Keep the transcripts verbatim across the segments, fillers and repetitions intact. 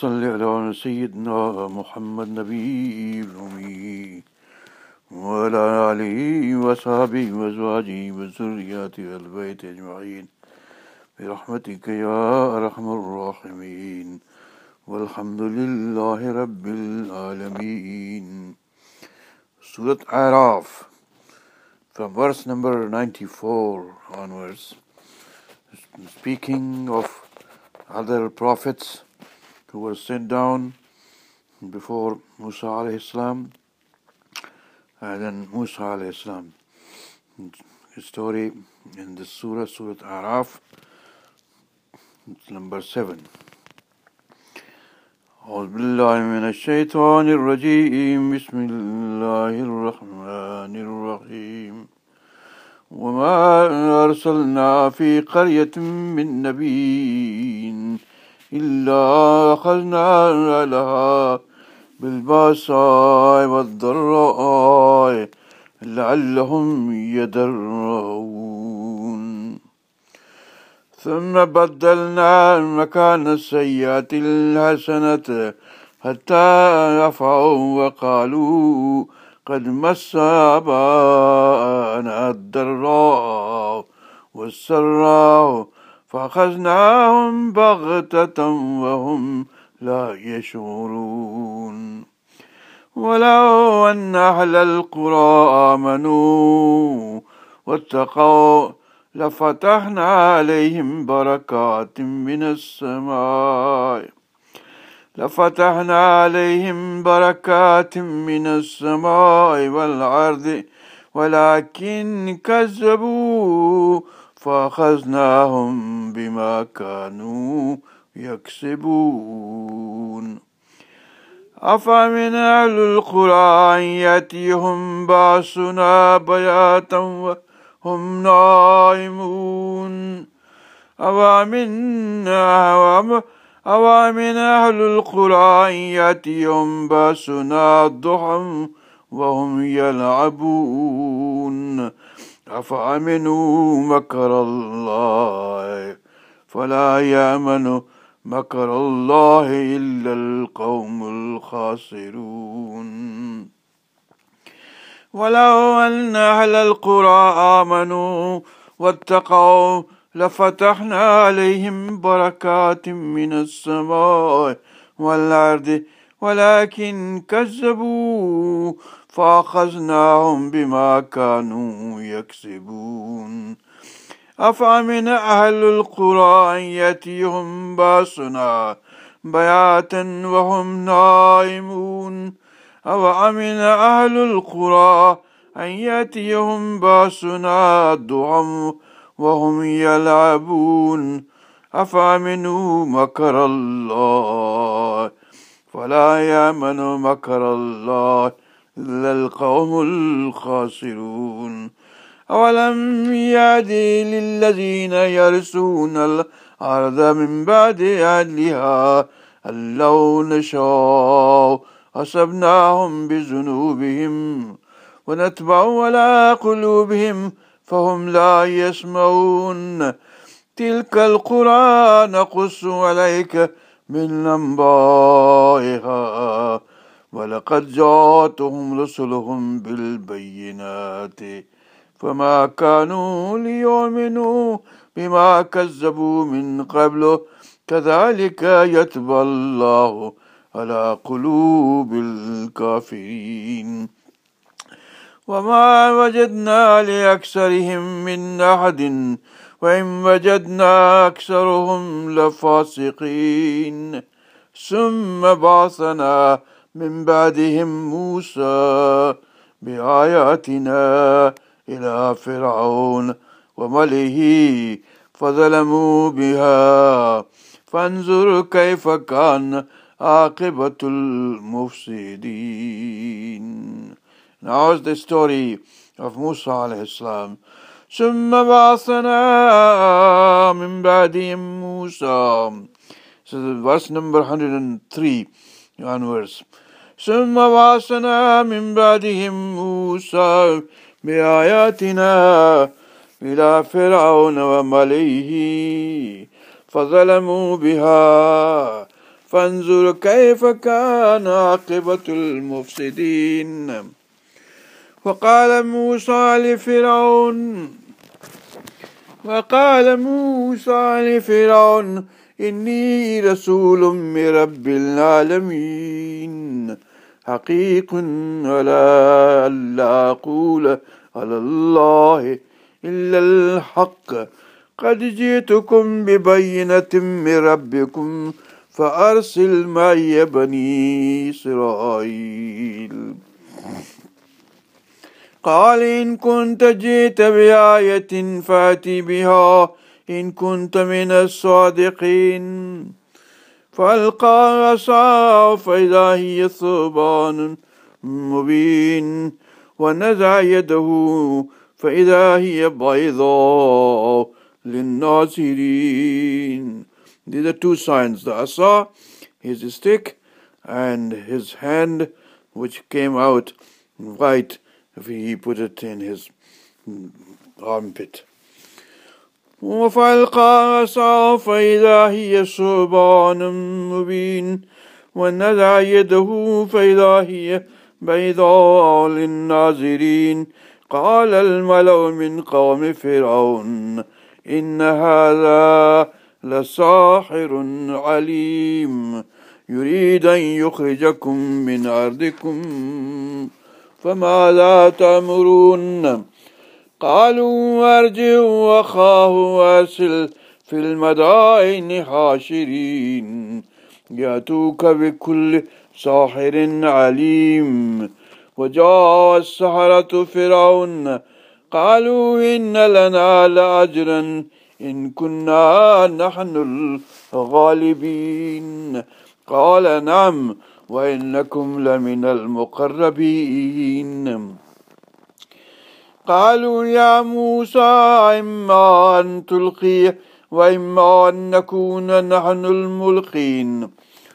صل على سيدنا محمد نبي الأمي وعلى آله وصحبه وأزواجه وذرياته البيت أجمعين برحمتك يا أرحم الراحمين والحمد لله رب العالمين. Surah Araf, from verse number ninety-four onwards, speaking of other prophets who were sent down before Musa alayhi salam, and then Musa alayhi salam. His story in this surah, Surah Araf, number seven. أعوذ بالله من الشيطان الرجيم بسم الله الرحمن الرحيم وما أرسلنا في قرية من نبي إلا أخذنا أهلها بالبأساء والضراء لعلهم يضرعون ثم بدلنا مكان السيئة الحسنة حتى عفوا وقالوا قد مس آباءنا الضراء والسراء فأخذناهم بغتة وهم لا يشعرون ولو أن أهل القرى آمنوا واتقوا لفتحنا عليهم بركات من السماء لفتحنا عليهم بركات من السماء والأرض ولكن كذبوا فأخذناهم بما كانوا يكسبون أفمن أهل القرى أن يأتيهم بأسنا بياتا وهم نائمون أوامن أوامن أهل القرى أن يأتيهم بأسنا ضحى وهم يلعبون أفأمنوا مكر الله فلا يأمن مكر الله إلا القوم الخاسرون ولو أن أهل القرى آمنوا واتقوا لفتحنا عليهم بركات من السماء والأرض ولكن كذبوا فأخذناهم بما كانوا يكسبون أفأمن أهل القرى أن يأتيهم بأسنا بياتا وهم نائمون أوأمن أهل القرى أن يأتيهم بأسنا ضحى وهم يلعبون أفأمنوا مكر الله فلا يأمن مكر الله إلا القوم الخاسرون أولم يهد للذين يرثون الأرض من بعد أهلها أن لو نشاء أصبناهم بذنوبهم ونتبع على قلوبهم فهم لا يسمعون تلك القرى نقص عليك من أنبائها ولقد جاءتهم رسلهم بالبينات فما كانوا ليؤمنوا بما كذبوا من قبل كذلك يطبع الله على قلوب الكافرين وما وجدنا لأكثرهم من أحد وإن وجدنا أكثرهم لفاسقين ثم بعثنا من بعدهم موسى بآياتنا إلى فرعون وملئه فظلموا بها فانظر كيف كان عاقبة المفسدين. Now is the story of Musa alayhi salam. ثم بعثنا من بعدهم موسى. So verse number one hundred three onwards. ثم بعثنا من بعدهم موسى بآياتنا إلى فرعون وملئه فظلموا بها فانظر كيف كان عاقبة المفسدين. وقال موسى لفرعون وقال موسى لفرعون إني رسول من رب العالمين حقيق على ألا أقول على الله إلا الحق قد جئتكم ببينة من ربكم فأرسل معي بني إسرائيل. قال إن كنت جئت بآية فأتي بها إن كنت من الصادقين. فألقى عصاه فإذا هي ثعبان مبين ونزع يده فإذا هي بيضاء للناظرين. These are two signs, the asa, his stick, and his hand which came out white if he put it in his armpit. فألقى عصاه فإذا هي ثعبان مبين ونزع يده فإذا هي بيضاء للناظرين. قال الملأ من قوم فرعون إن هذا لساحر عليم يريد أن يخرجكم من أرضكم فماذا تأمرون. قالوا أرجعوا أخاه وأرسل في المدائن حاشرين يأتوك بكل ساحر عليم. وجاء السحرة فرعون قالوا إن لنا لأجرا إن كنا نحن الغالبين. قال نعم وإنكم لمن المقربين. قالوا يا موسى إما أن تلقي وإما أن نكون نحن الملقين.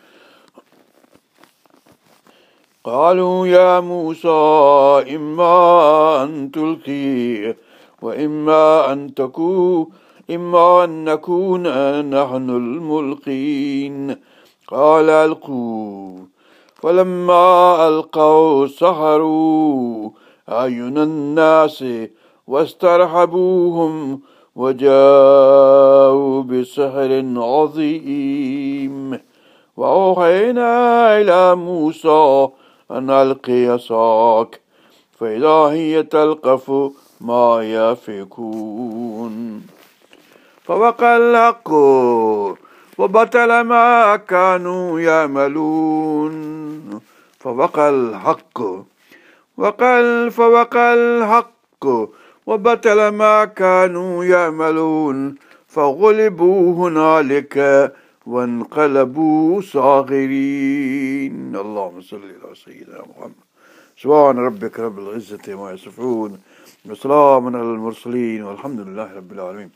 قالوا يا موسى إما أن تلقي وإما أن تكون إما أن نكون نحن الملقين. قال ألقوا. فلما ألقوا سحروا أعين الناس واسترهبوهم وجاءوا بسحر عظيم. وأوحينا إلى موسى أن ألق عصاك فإذا هي تلقف ما يأفكون. فوقع الحق وبطل ما كانوا يعملون. فوقع الحق وقال فوقع الحق وبطل ما كانوا يعملون فغلبوا هنالك وانقلبوا صاغرين. اللهم صل على سيدنا محمد. سبحان ربك رب العزة عما يصفون وسلام على المرسلين والحمد لله رب العالمين.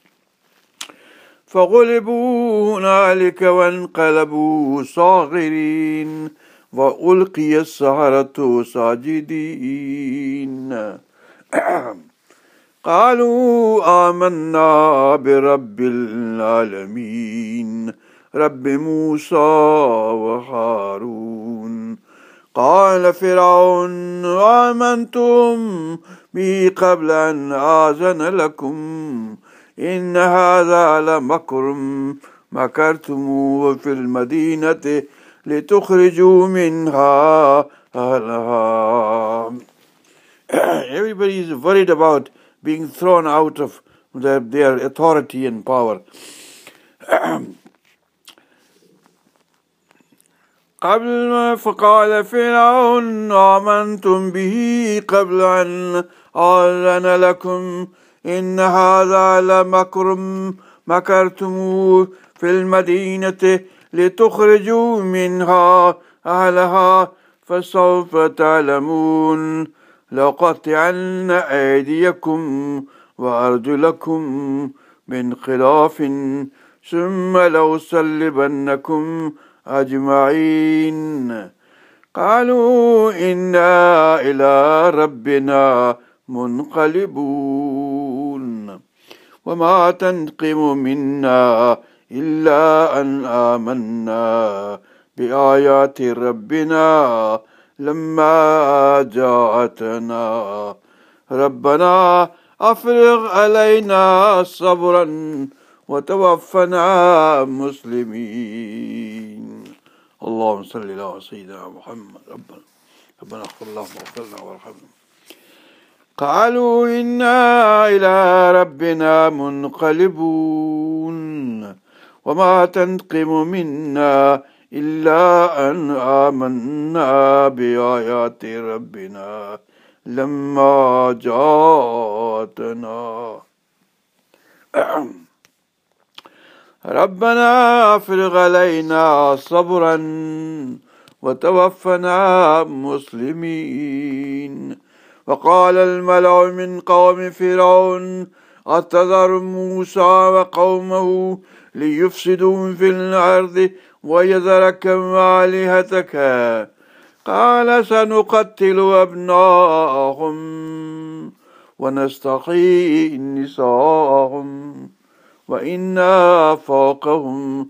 فغلبوا هنالك وانقلبوا صاغرين وألقي السحرة ساجدين. قالوا آمنا برب العالمين رب موسى وهارون. قال فرعون آمنتم به قبل أن آذن لكم إن هذا لمكر مكرتموه في المدينة لتخرجوا منها أهلها. Everybody is worried about being thrown out of their, their authority and power. قبل فقال فرعون آمنتم به قبل أن آذن لكم إن هذا لمكر مكرتموه في المدينة لتخرجوا منها أهلها فسوف تعلمون. لأقطعن أيديكم وأرجلكم من خلاف ثم لأصلبنكم أجمعين. قالوا إنا إلى ربنا منقلبون. وما تنقم منا إلا أن آمنا بآيات ربنا لما جاءتنا ربنا أفرغ علينا صبرا وتوفنا مسلمين. اللهم صل على سيدنا محمد. ربنا ربنا اغفر اللهم واغفر لنا وارحمنا. قالوا إنا إلى ربنا منقلبون وما تنقم منا إلا أن آمنا بآيات ربنا لما جاءتنا ربنا أفرغ علينا صبرا وتوفنا مسلمين. وقال الملأ من قوم فرعون أتذر موسى وقومه ليفسدوا في الأرض ويذرك وآلهتك قال سنقتل أبناءهم ونستحيي نساءهم وإنا فوقهم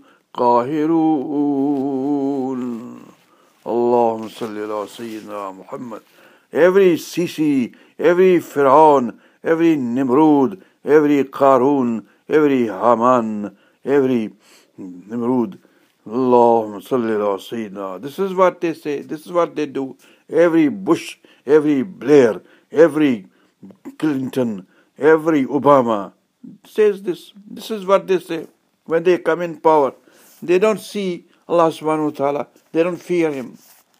قاهرون. اللهم صل على سيدنا محمد. Every Sisi, every Pharaoh, every Nimrod, every Qarun, every Haman, every Nimrod, Allahumma salli ala Sayyidina. This is what they say, this is what they do. Every Bush, every Blair, every Clinton, every Obama says this. This is what they say when they come in power. They don't see Allah subhanahu wa ta'ala, they don't fear Him.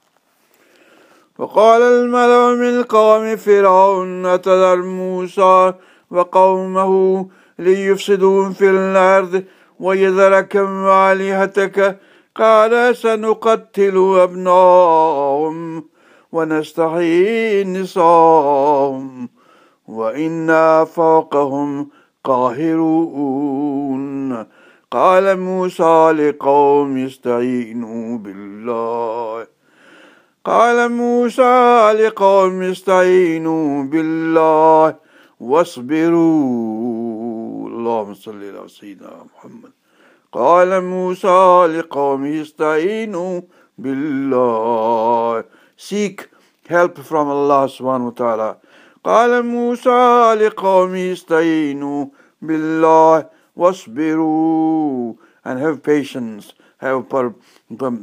وقال الملأ من قوم فرعون أتذر موسى وقومه ليفسدوا في الأرض ويذرك وآلهتك قال سنقتل أبناءهم ونستحيي نساءهم وإنا فوقهم قاهرون. قال موسى لقوم استعينوا بالله قال موسى لقوم استعينوا بالله واصبروا. اللهم صل على سيدنا محمد. قال موسى لقوم استعينوا بالله. Seek help from Allah subhanahu wa ta'ala. قال موسى لقوم استعينوا بالله واصبروا. And have patience, have per, per,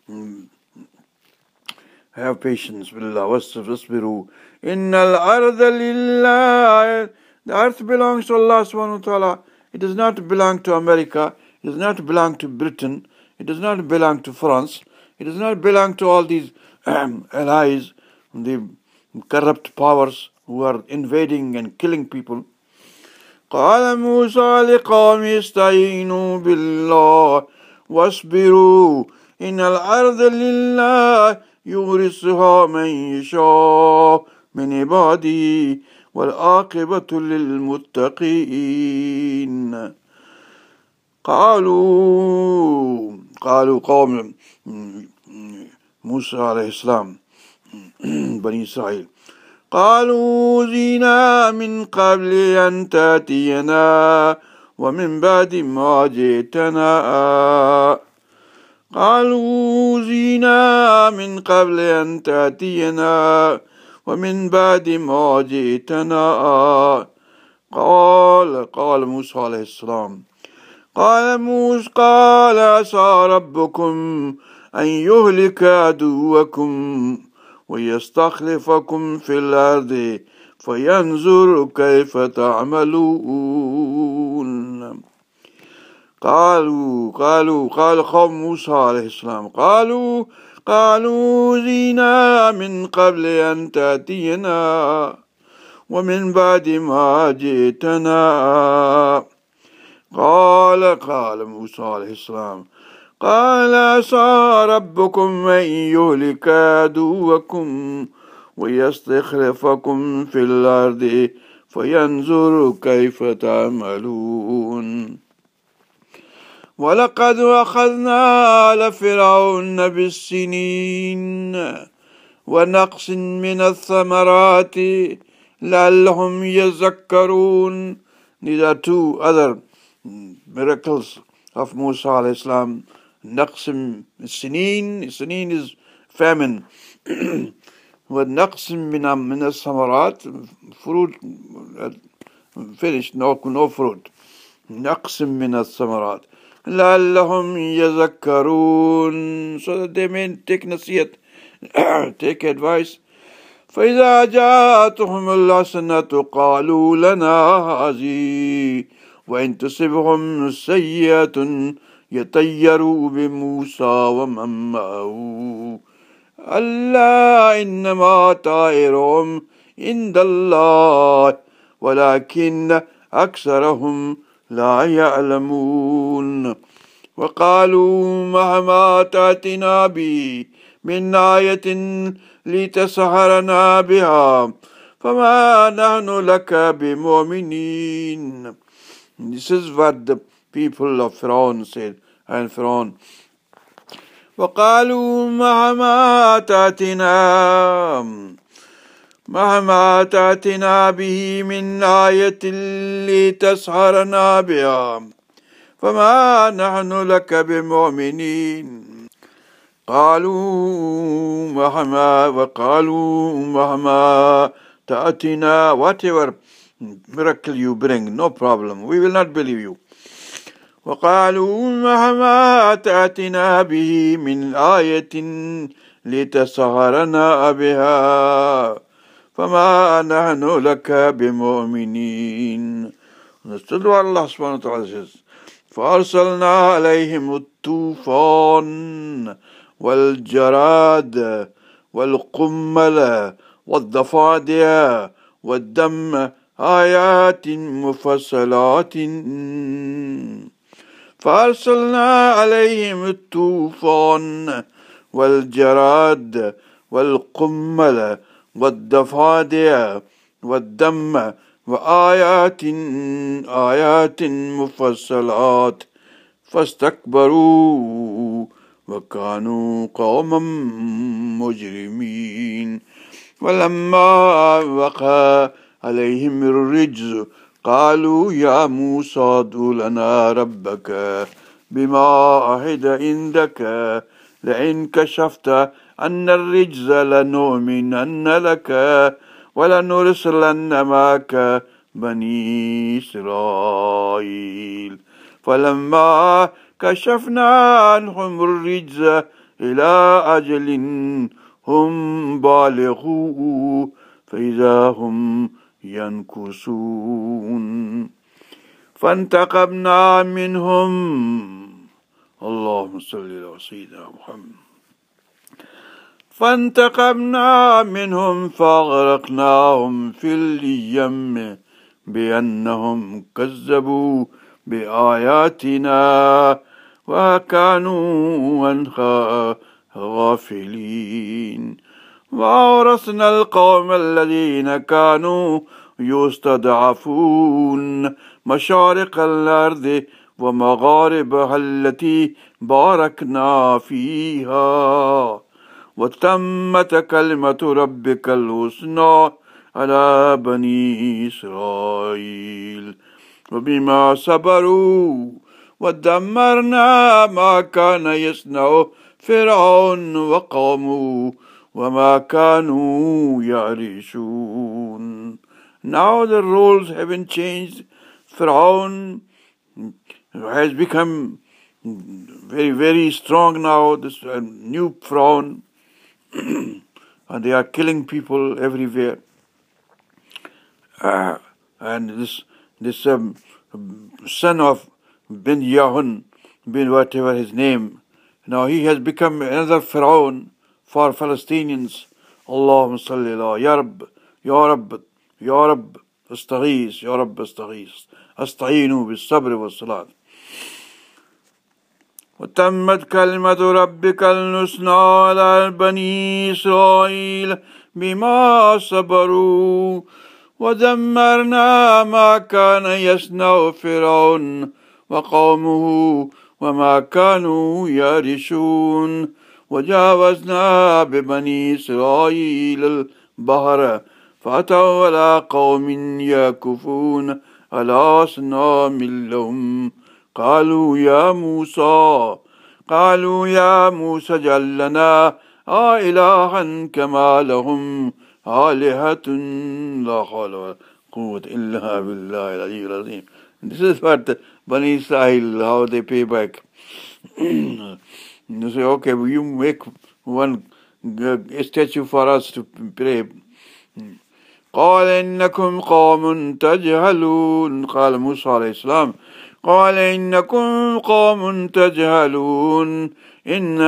have patience. Billah wasbiru. Innal arda lillah. The earth belongs to Allah subhanahu wa ta'ala. It does not belong to America. It does not belong to Britain. It does not belong to France. It does not belong to all these um, allies, the corrupt powers who are invading and killing people. قال موسى لقوم استعينوا بالله واصبروا إن الأرض لله يورثها من يشاء من عباده والعاقبة للمتقين. قالوا قالوا قوم موسى عليه السلام بني إسرائيل قالوا أوذينا من قبل أن تأتينا ومن بعد ما جئتنا قالوا أوذينا من قبل أن تأتينا ومن بعد ما جئتنا قال قال موسى عليه السلام قال موسى قال عسى ربكم أن يهلك عدوكم ويستخلفكم في الأرض فينظر كيف تعملون. قالوا قالوا قال قوم موسى عليه السلام قالوا قالوا أوذينا من قبل أن تأتينا ومن بعد ما جئتنا قال قال موسى عليه السلام قال عسى ربكم أن يهلك عدوكم ويستخلفكم في الأرض فينظر كيف تعملون. ولقد أخذنا آل فرعون بالسنين ونقص من الثمرات لعلهم يذكرون. These are two other miracles of Musa alayhi salam. نقص السنين, سنين is famine. والنقص من من الثمرات, fruit finished, no, no fruit. نقص من الثمرات لعلهم يذكرون, so that they may take نصيحة, take advice. فإذا جاءتهم الحسنة قالوا لنا هذه وإن تصبهم سيئة يطيروا بموسى ومن معه ألا إنما طائرهم عند الله ولكن أكثرهم لا يعلمون. وقالوا مهما تأتنا به من آية لتسحرنا بها فما نحن لك بمؤمنين. This is what the people of Pharaoh said. And Pharaoh, وقالوا مهما تأتنا مهما تأتنا به من آية لتسحرنا بها فما نحن لك بمؤمنين. قالوا مهما وقالوا مهما تأتنا, whatever miracle you bring, no problem, we will not believe you. وقالوا مهما تأتنا به من آية لتسحرنا بها فما نحن لك بمؤمنين. Understood what Allah subhanahu wa ta'ala says? فأرسلنا عليهم الطوفان والجراد والقمل والضفادع والدم آيات مفصلات. فأرسلنا عليهم الطوفان والجراد والقمل والضفادع والدم وآيات آيات مفصلات فاستكبروا وكانوا قوما مجرمين. ولما وقع عليهم الرجز قالوا يا موسى ادع لنا ربك بما عهد عندك لئن كشفت أن الرجز لنؤمنن لك ولنرسلن معك بني إسرائيل. فلما كشفنا عنهم الرجز إلى أجل هم بالغوه فإذا هم ينكثون. فانتقمنا منهم, اللهم صل على سيدنا محمد. فانتقمنا منهم فأغرقناهم في اليم بأنهم كذبوا بآياتنا وكانوا عنها غافلين. وأورثنا القوم الذين كانوا يستضعفون مشارق الأرض ومغاربها التي باركنا فيها وتمت كلمة ربك الحسنى على بني إسرائيل وبما صبروا ودمرنا ما كان يصنع فرعون وقومه وما كانوا يعرشون. Now the roles haven't changed. Pharaoh has become very, very strong now. This uh, new Pharaoh, and they are killing people everywhere. Uh, and this this um, son of Ben Yahun, bin whatever his name, now he has become another Pharaoh for Palestinians. Allahumma salli ala Ya Rabb, Ya Rabb, Ya Rabb, astaghis, Ya Rabb, astaghis, asta'inu bis sabr was salat. وتمت كلمة ربك الحسنى على بني إسرائيل بما صبروا ودمرنا ما كان يصنع فرعون وقومه وما كانوا يعرشون. وجاوزنا ببني إسرائيل البحر فأتوا على قوم يعكفون على أصنام لهم قالوا يا موسى قالوا يا موسى اجعل لنا إلها كما لهم آلهة لا حول ولا قوة إلا بالله العلي العظيم. This is what the Bani Israel, how they pay back. You say, okay, you make one uh, statue for us to pray. قال إنكم قوم تجهلون. قال موسى عليه السلام قال إنكم قوم تجهلون إن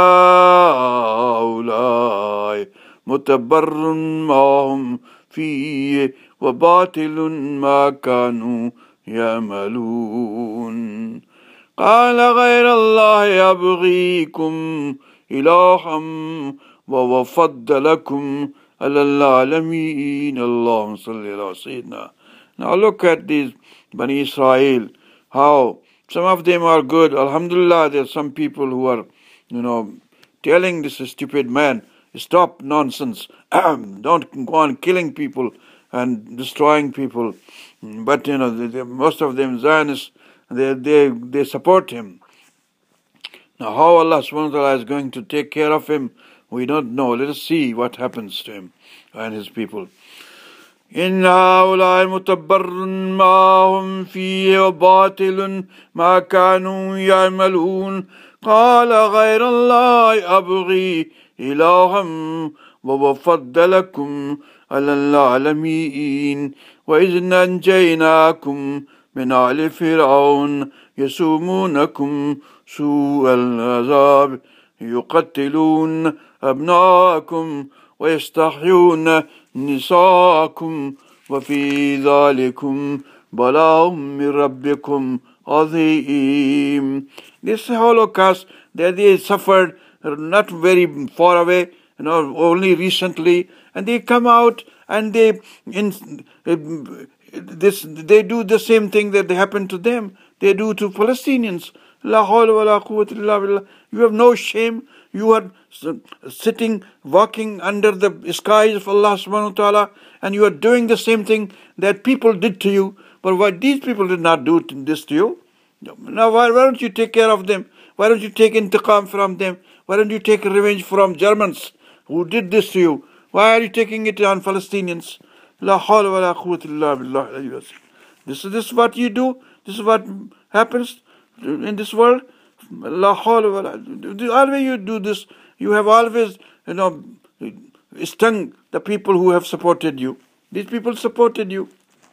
هؤلاء متبر ما هم فيه وباطل ما كانوا يعملون. قال غير الله أبغيكم إلها وهو فضلكم على العالمين. اللهم صل على سيدنا. Now look at these Bani Israel, how some of them are good. Alhamdulillah, there are some people who are, you know, telling this stupid man, stop nonsense, don't go on killing people and destroying people. But, you know, they, they, most of them Zionists, they, they, they support him. Now how Allah subhanahu wa ta'ala is going to take care of him, we don't know. Let us see what happens to him and his people. إن هؤلاء متبر ما هم فيه وباطل ما كانوا يعملون. قال غير الله أبغي إلها وفضلكم على العالمين. وإذ نجيناكم من آل فرعون يسومونكم سوء العذاب يقتلون أبناءكم ويستحيون نساءكم وفي ذلكم بلاء من ربكم عظيم. This Holocaust that they suffered not very far away, you know, only recently, and they come out and they in this they do the same thing that happened to them. They do to Palestinians. La hawla wa la quwwata illa billah. You have no shame. You are sitting, walking under the skies of Allah subhanahu wa ta'ala, and you are doing the same thing that people did to you. But why these people did not do this to you? Now why, why don't you take care of them? Why don't you take intiqam from them? Why don't you take revenge from Germans who did this to you? Why are you taking it on Palestinians? La hawla wa la quwwata illa billah. This is this is what you do. This is what happens in this world. La hawla wa la. Always you do this. You have always, you know, stung the people who have supported you. These people supported you.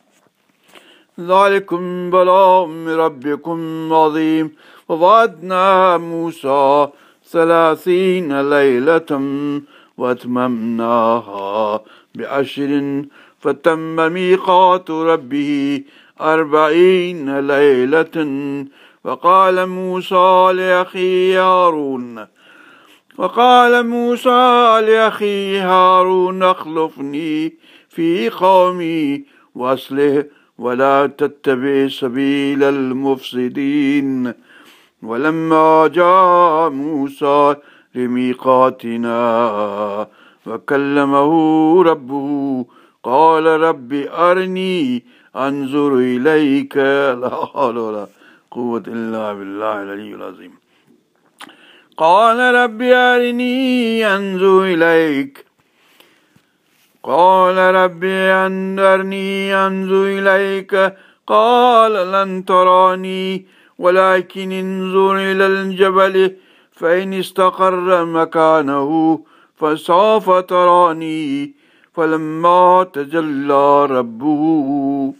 ذلكم بلاء من ربكم عظيم. ووعدنا موسى ثلاثين ليلة وأتممناها بعشر فتم ميقات ربه أربعين ليلة. وقال موسى لأخيه هارون وقال موسى لأخيه هارون اخلفني في قومي وأصلح ولا تتبع سبيل المفسدين. ولما جاء موسى لميقاتنا وكلمه ربه قال رب أرني أنظر إليك. لا حول ولا قوة إلا بالله العلي العظيم. قال رب أرني أنظر إليك. قال رب أرني أنظر إليك. قال لن تراني ولكن انظر إلى الجبل فإن استقر مكانه فسوف تراني. فلما تجلى ربه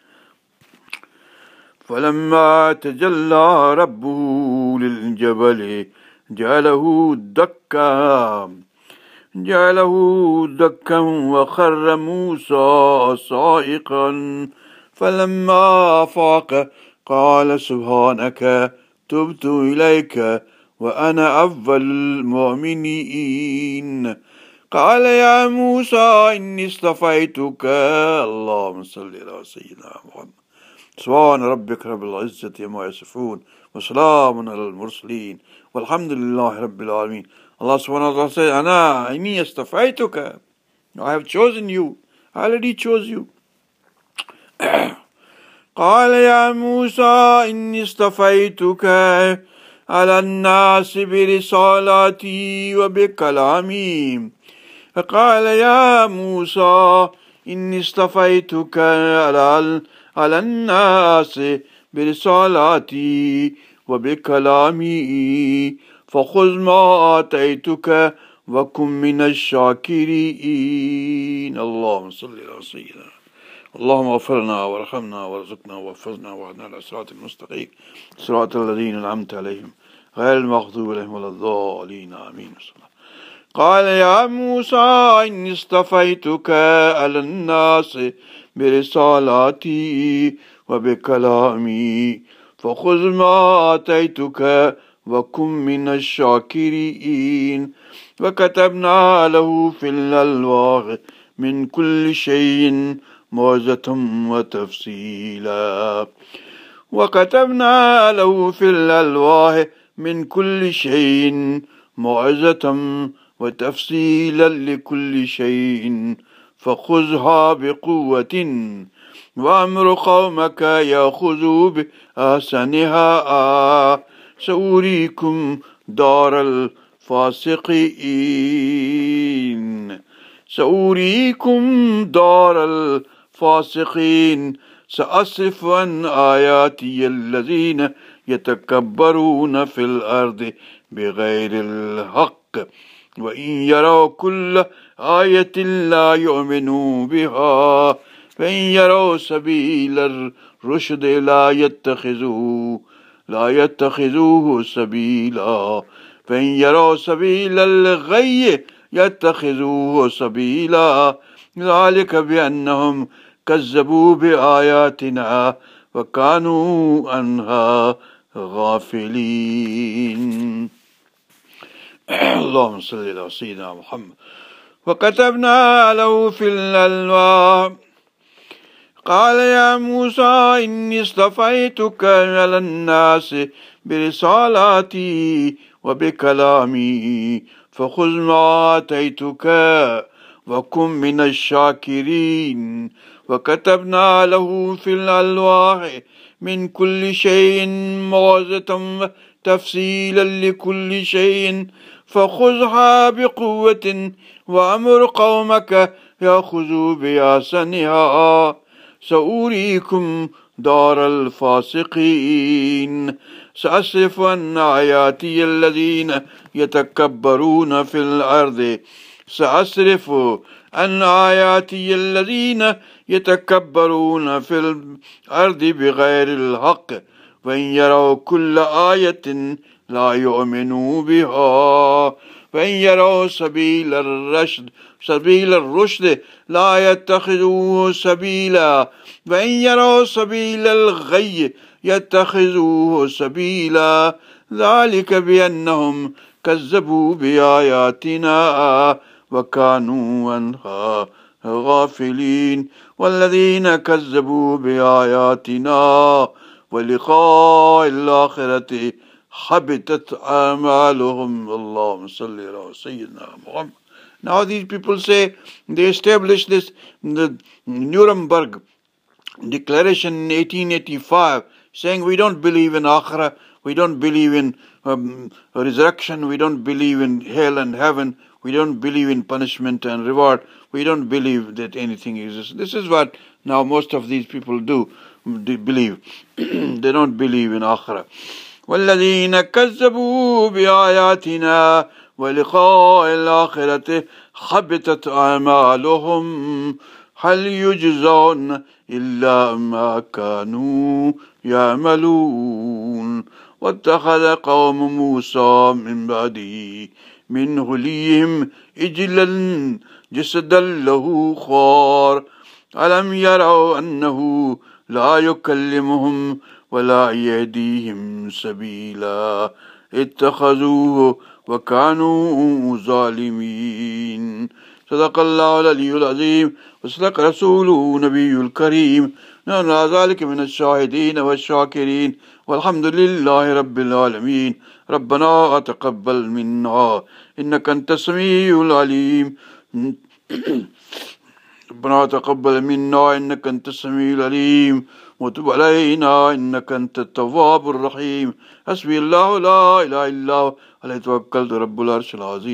فلما تجلى ربه للجبل جعله دكا جعله دكا وخر موسى صائقا. فلما أفاق قال سبحانك تبت إليك وأنا أول المؤمنين. قال يا موسى إني اصطفيتك. اللهم صل على سيدنا محمد. سبحان ربك رب العزة عما يصفون وسلام على المرسلين والحمد لله رب العالمين. Allah subhanahu wa ta'ala says, Ana inni astafaituka. I have chosen you. I already chose you. قال يا موسى إني اصطفيتك على الناس برسالاتي وبكلامي فقال يا موسى إني اصطفيتك على على الناس برسالاتي وبكلامي فخذ ما آتيتك وكن من الشاكرين. اللهم صل على سيدنا اللهم اغفر لنا وارحمنا وارزقنا واحفظنا واهدنا على الصراط المستقيم صراط الذين أنعمت عليهم غير المغضوب عليهم ولا الضالين آمين. قال يا موسى إني اصطفيتك على الناس برسالاتي وبكلامي فخذ ما آتيتك وكن من الشاكرين. وكتبنا له في الألواح من كل شيء موعظة وتفصيلا وكتبنا له في الألواح من كل شيء موعظة وتفصيلا لكل شيء فخذها بقوة وأمر قومك يأخذوا بأحسنها سأريكم دار الفاسقين سأريكم دار الفاسقين سأصرف عن آياتي الذين يتكبرون في الأرض بغير الحق وإن يروا كل آية لا يؤمنوا بها فإن يروا سبيل الرشد لا يتخذوه لا يتخذوه سبيلا فإن يروا سبيل الغي يتخذوه سبيلا ذلك بأنهم كذبوا بآياتنا وكانوا عنها غافلين. اللهم صل على سيدنا محمد. وكتبنا له في الألواح قال يا موسى إني اصطفيتك على الناس برسالاتي وبكلامي فخذ ما آتيتك وكن من الشاكرين. وكتبنا له في الألواح من كل شيء موعظة تفصيلا لكل شيء فخذها بقوة وأمر قومك يأخذوا بأحسنها سأريكم دار الفاسقين سأصرف عن آياتي الذين يتكبرون في الأرض سأصرف عن آياتي الذين يتكبرون في الأرض بغير الحق وإن يروا كل آية لا يؤمنوا بها وإن يروا سبيل الرشد سبيل الرشد لا يتخذوه سبيلا وإن يروا سبيل الغي يتخذوه سبيلا ذلك بأنهم كذبوا بآياتنا وكانوا عنها غافلين. والذين كذبوا بآياتنا ولقاء الآخرة حبطت أعمالهم. اللهم صل على سيدنا محمد. Now these people say they established this the Nuremberg Declaration in eighteen eighty-five saying we don't believe in Akhirah, we don't believe in um, resurrection, we don't believe in hell and heaven, we don't believe in punishment and reward, we don't believe that anything exists. This is what now most of these people do, they believe. They don't believe in Akhirah. وَالَّذِينَ كَذَّبُوا بِآيَاتِنَا وَلِقَاءِ الْآخِرَةِ حَبِطَتْ أَعْمَالُهُمْ هَلْ يُجْزَوْنَ إِلَّا مَا كَانُوا يَعْمَلُونَ. وَاتَّخَذَ قَوْمُ مُوسَى مِنْ بَعْدِهِ مِنْ حُلِيِّهِمْ عِجْلًا جَسَدًا لَهُ خَوَارٌ أَلَمْ يَرَوْا أَنَّهُ لَا يُكَلِّمُهُمْ ولا يهديهم سبيلا اتخذوه وكانوا ظالمين. صدق الله العلي العظيم وصدق رسوله نبي الكريم. نحن على ذلك من الشاهدين والشاكرين والحمد لله رب العالمين. ربنا تقبل منا إنك أنت السميع العليم ربنا تقبل منا إنك أنت السميع العليم وتب علينا إنك أنت التواب الرحيم حسبي الله لا إله إلا هو عليه توكلت رب العرش العظيم.